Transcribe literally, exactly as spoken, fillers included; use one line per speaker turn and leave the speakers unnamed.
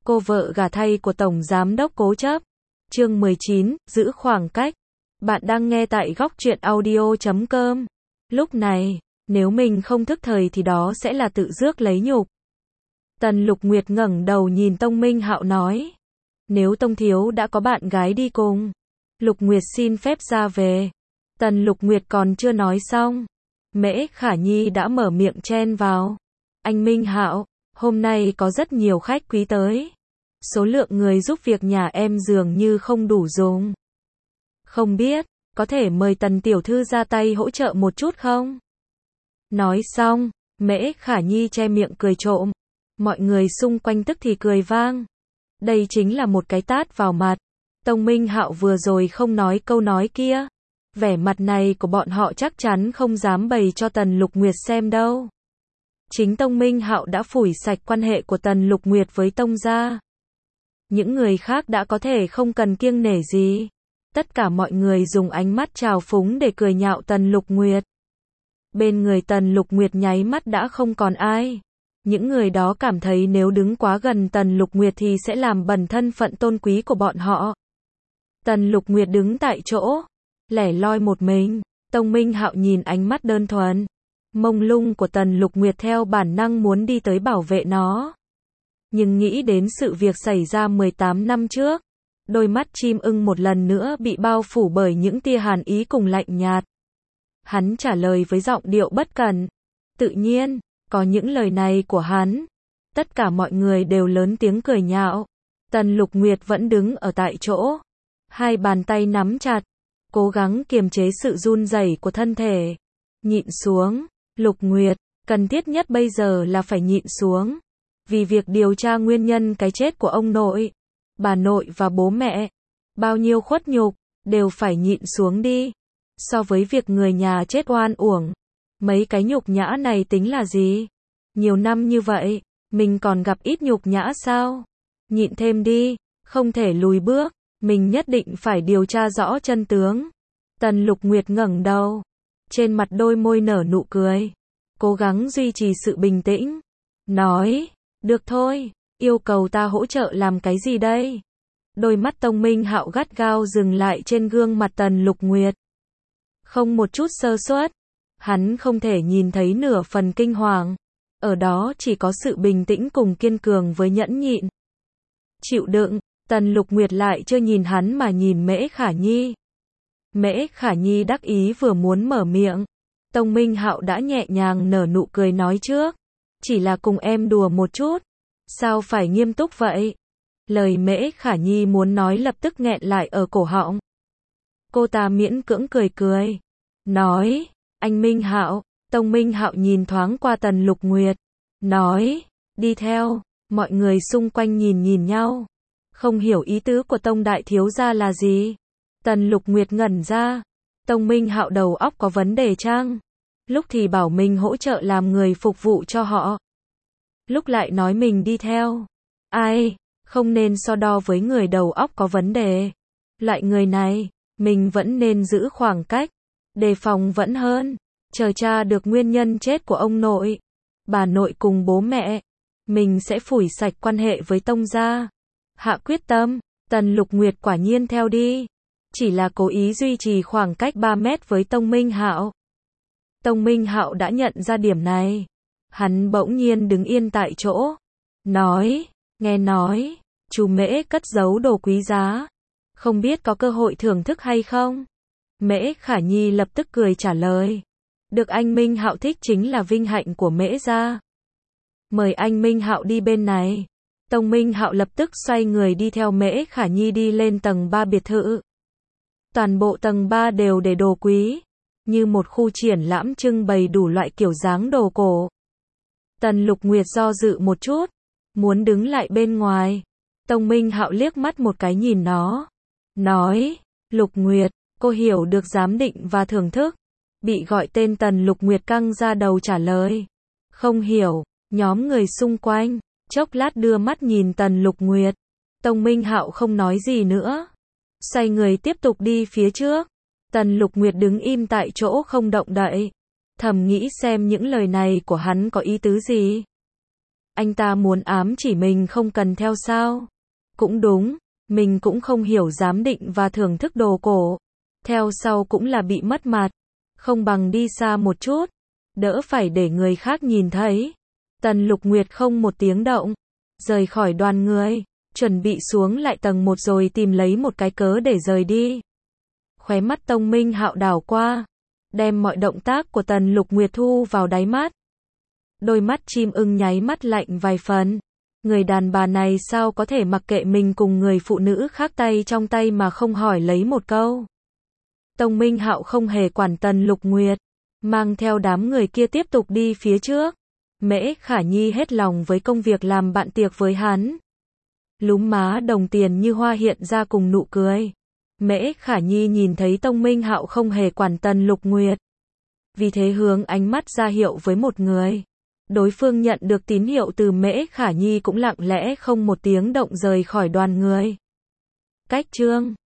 cô vợ gả thay của Tổng Giám đốc Cố Chấp. Chương mười chín, giữ khoảng cách. Bạn đang nghe tại góc truyện audio chấm com. Lúc này, nếu mình không thức thời thì đó sẽ là tự rước lấy nhục. Tần Lục Nguyệt ngẩng đầu nhìn Tông Minh Hạo nói. Nếu Tông Thiếu đã có bạn gái đi cùng, Lục Nguyệt xin phép ra về. Tần Lục Nguyệt còn chưa nói xong, Mễ Khả Nhi đã mở miệng chen vào. Anh Minh Hạo, hôm nay có rất nhiều khách quý tới. Số lượng người giúp việc nhà em dường như không đủ dùng. Không biết, có thể mời Tần Tiểu Thư ra tay hỗ trợ một chút không? Nói xong, Mễ Khả Nhi che miệng cười trộm. Mọi người xung quanh tức thì cười vang. Đây chính là một cái tát vào mặt. Tông Minh Hạo vừa rồi không nói câu nói kia. Vẻ mặt này của bọn họ chắc chắn không dám bày cho Tần Lục Nguyệt xem đâu. Chính Tông Minh Hạo đã phủi sạch quan hệ của Tần Lục Nguyệt với Tông gia. Những người khác đã có thể không cần kiêng nể gì. Tất cả mọi người dùng ánh mắt trào phúng để cười nhạo Tần Lục Nguyệt. Bên người Tần Lục Nguyệt nháy mắt đã không còn ai. Những người đó cảm thấy nếu đứng quá gần Tần Lục Nguyệt thì sẽ làm bẩn thân phận tôn quý của bọn họ. Tần Lục Nguyệt đứng tại chỗ, lẻ loi một mình. Tông Minh Hạo nhìn ánh mắt đơn thuần, mông lung của Tần Lục Nguyệt theo bản năng muốn đi tới bảo vệ nó. Nhưng nghĩ đến sự việc xảy ra mười tám năm trước, đôi mắt chim ưng một lần nữa bị bao phủ bởi những tia hàn ý cùng lạnh nhạt. Hắn trả lời với giọng điệu bất cẩn. Tự nhiên, có những lời này của hắn, tất cả mọi người đều lớn tiếng cười nhạo. Tần Lục Nguyệt vẫn đứng ở tại chỗ, hai bàn tay nắm chặt, cố gắng kiềm chế sự run rẩy của thân thể. Nhịn xuống, Lục Nguyệt, cần thiết nhất bây giờ là phải nhịn xuống. Vì việc điều tra nguyên nhân cái chết của ông nội, bà nội và bố mẹ, bao nhiêu khuất nhục, đều phải nhịn xuống đi. So với việc người nhà chết oan uổng, mấy cái nhục nhã này tính là gì? Nhiều năm như vậy, mình còn gặp ít nhục nhã sao? Nhịn thêm đi, không thể lùi bước, mình nhất định phải điều tra rõ chân tướng. Tần Lục Nguyệt ngẩng đầu, trên mặt đôi môi nở nụ cười, cố gắng duy trì sự bình tĩnh, nói, được thôi, yêu cầu ta hỗ trợ làm cái gì đây? Đôi mắt Tông Minh Hạo gắt gao dừng lại trên gương mặt Tần Lục Nguyệt. Không một chút sơ suất, hắn không thể nhìn thấy nửa phần kinh hoàng. Ở đó chỉ có sự bình tĩnh cùng kiên cường với nhẫn nhịn. Chịu đựng, Tần Lục Nguyệt lại chưa nhìn hắn mà nhìn Mễ Khả Nhi. Mễ Khả Nhi đắc ý vừa muốn mở miệng. Tông Minh Hạo đã nhẹ nhàng nở nụ cười nói trước. Chỉ là cùng em đùa một chút. Sao phải nghiêm túc vậy? Lời Mễ Khả Nhi muốn nói lập tức nghẹn lại ở cổ họng. Cô ta miễn cưỡng cười cười. Nói, anh Minh Hạo. Tông Minh Hạo nhìn thoáng qua Tần Lục Nguyệt. Nói, đi theo. Mọi người xung quanh nhìn nhìn nhau. Không hiểu ý tứ của Tông Đại Thiếu gia là gì. Tần Lục Nguyệt ngẩn ra. Tông Minh Hạo đầu óc có vấn đề chăng? Lúc thì bảo mình hỗ trợ làm người phục vụ cho họ. Lúc lại nói mình đi theo. Ai, không nên so đo với người đầu óc có vấn đề. Loại người này, mình vẫn nên giữ khoảng cách. Đề phòng vẫn hơn. Chờ tra được nguyên nhân chết của ông nội, bà nội cùng bố mẹ, mình sẽ phủi sạch quan hệ với Tông gia. Hạ quyết tâm, Tần Lục Nguyệt quả nhiên theo đi. Chỉ là cố ý duy trì khoảng cách ba mét với Tông Minh Hạo. Tông Minh Hạo đã nhận ra điểm này. Hắn bỗng nhiên đứng yên tại chỗ. Nói, nghe nói, chú Mễ cất giấu đồ quý giá. Không biết có cơ hội thưởng thức hay không? Mễ Khả Nhi lập tức cười trả lời. Được anh Minh Hạo thích chính là vinh hạnh của Mễ gia. Mời anh Minh Hạo đi bên này. Tông Minh Hạo lập tức xoay người đi theo Mễ Khả Nhi đi lên tầng ba biệt thự. Toàn bộ tầng ba đều để đồ quý, như một khu triển lãm trưng bày đủ loại kiểu dáng đồ cổ. Tần Lục Nguyệt do dự một chút, muốn đứng lại bên ngoài. Tông Minh Hạo liếc mắt một cái nhìn nó. Nói, Lục Nguyệt, cô hiểu được giám định và thưởng thức. Bị gọi tên Tần Lục Nguyệt căng ra đầu trả lời. Không hiểu, nhóm người xung quanh, chốc lát đưa mắt nhìn Tần Lục Nguyệt. Tông Minh Hạo không nói gì nữa. Xoay người tiếp tục đi phía trước. Tần Lục Nguyệt đứng im tại chỗ không động đậy. Thầm nghĩ xem những lời này của hắn có ý tứ gì. Anh ta muốn ám chỉ mình không cần theo sao? Cũng đúng, mình cũng không hiểu giám định và thưởng thức đồ cổ. Theo sau cũng là bị mất mặt. Không bằng đi xa một chút, đỡ phải để người khác nhìn thấy. Tần Lục Nguyệt không một tiếng động, rời khỏi đoàn người, chuẩn bị xuống lại tầng một rồi tìm lấy một cái cớ để rời đi. Khóe mắt Tông Minh Hạo đảo qua, đem mọi động tác của Tần Lục Nguyệt thu vào đáy mắt. Đôi mắt chim ưng nháy mắt lạnh vài phần. Người đàn bà này sao có thể mặc kệ mình cùng người phụ nữ khác tay trong tay mà không hỏi lấy một câu. Tông Minh Hạo không hề quản Tần Lục Nguyệt, mang theo đám người kia tiếp tục đi phía trước. Mễ Khả Nhi hết lòng với công việc làm bạn tiệc với hắn. Lúm má đồng tiền như hoa hiện ra cùng nụ cười. Mễ Khả Nhi nhìn thấy Tông Minh Hạo không hề quản Tần Lục Nguyệt, vì thế hướng ánh mắt ra hiệu với một người. Đối phương nhận được tín hiệu từ Mễ Khả Nhi cũng lặng lẽ không một tiếng động rời khỏi đoàn người. Cách chương